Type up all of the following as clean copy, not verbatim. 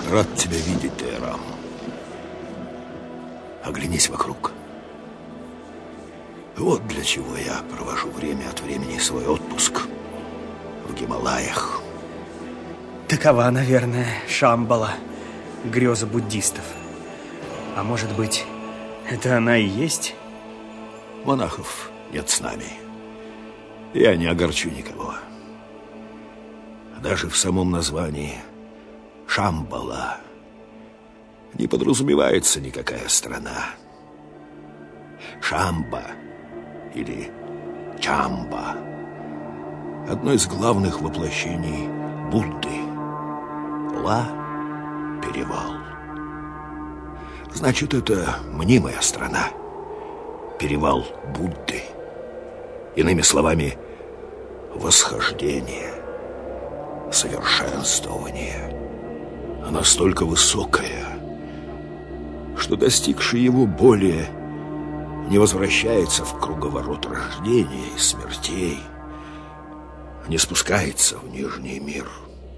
Рад тебя видеть, Тейрам. Оглянись вокруг. Вот для чего я провожу время от времени свой отпуск в Гималаях. Такова, наверное, Шамбала, греза буддистов. А может быть, это она и есть? Монахов нет с нами. Я не огорчу никого. Даже в самом названии Шамбала не подразумевается никакая страна. Шамба или Чамба — одно из главных воплощений Будды. Ла — перевал. Значит, это мнимая страна. Перевал Будды. Иными словами, восхождение, совершенствование. Настолько высокое, что достигший его более не возвращается в круговорот рождения и смертей, не спускается в нижний мир.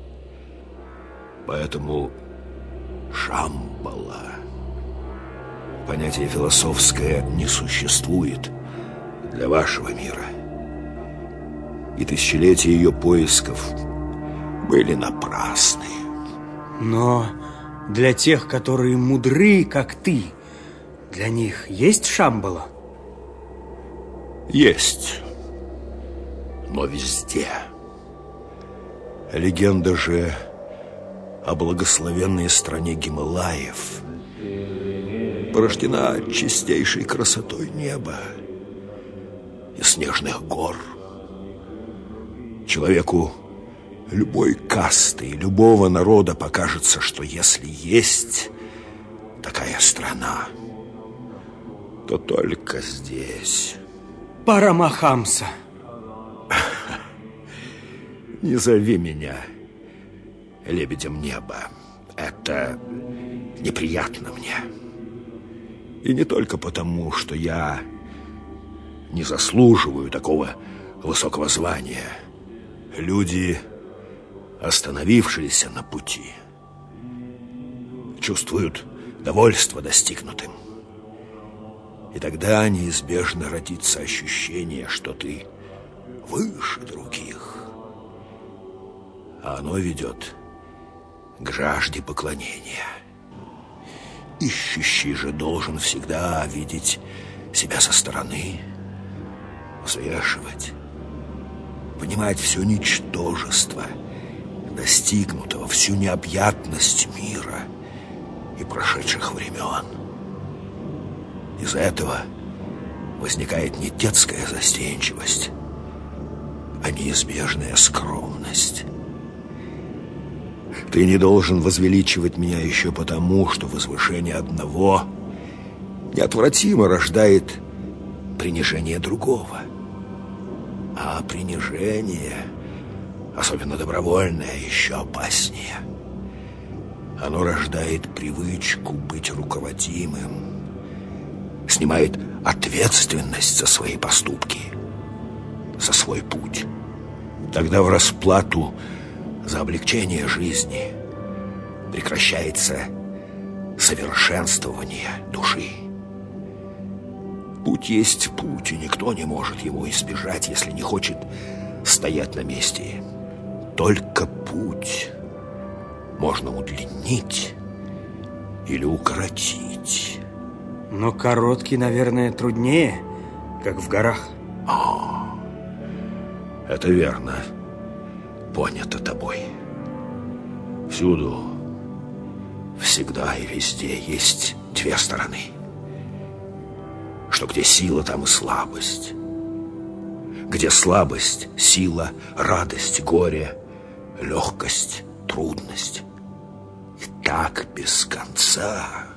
Поэтому Шамбала, понятие философское, не существует для вашего мира. И тысячелетия ее поисков были напрасны. Но для тех, которые мудры, как ты, для них есть Шамбала? Есть, но везде. Легенда же о благословенной стране Гималаев порождена чистейшей красотой неба и снежных гор. Человеку любой касты и любого народа покажется, что если есть такая страна, то только здесь. Парамахамса. Не зови меня лебедем неба. Это неприятно мне. И не только потому, что я не заслуживаю такого высокого звания. Люди, остановившиеся на пути, чувствуют довольство достигнутым. И тогда неизбежно родится ощущение, что ты выше других. А оно ведет к жажде поклонения. Ищущий же должен всегда видеть себя со стороны, взвешивать, понимать все ничтожество достигнутого, всю необъятность мира и прошедших времен. Из-за этого возникает не детская застенчивость, а неизбежная скромность. Ты не должен возвеличивать меня еще потому, что возвышение одного неотвратимо рождает принижение другого. А принижение, особенно добровольное, еще опаснее. Оно рождает привычку быть руководимым, снимает ответственность за свои поступки, за свой путь. Тогда в расплату за облегчение жизни прекращается совершенствование души. Путь есть путь, и никто не может его избежать, если не хочет стоять на месте. Только путь можно удлинить или укоротить. Но короткий, наверное, труднее, как в горах. Это верно. Понято тобой. Всюду, всегда и везде есть две стороны. Что где сила, там и слабость. Где слабость, сила, радость, горе, легкость, трудность. И так без конца.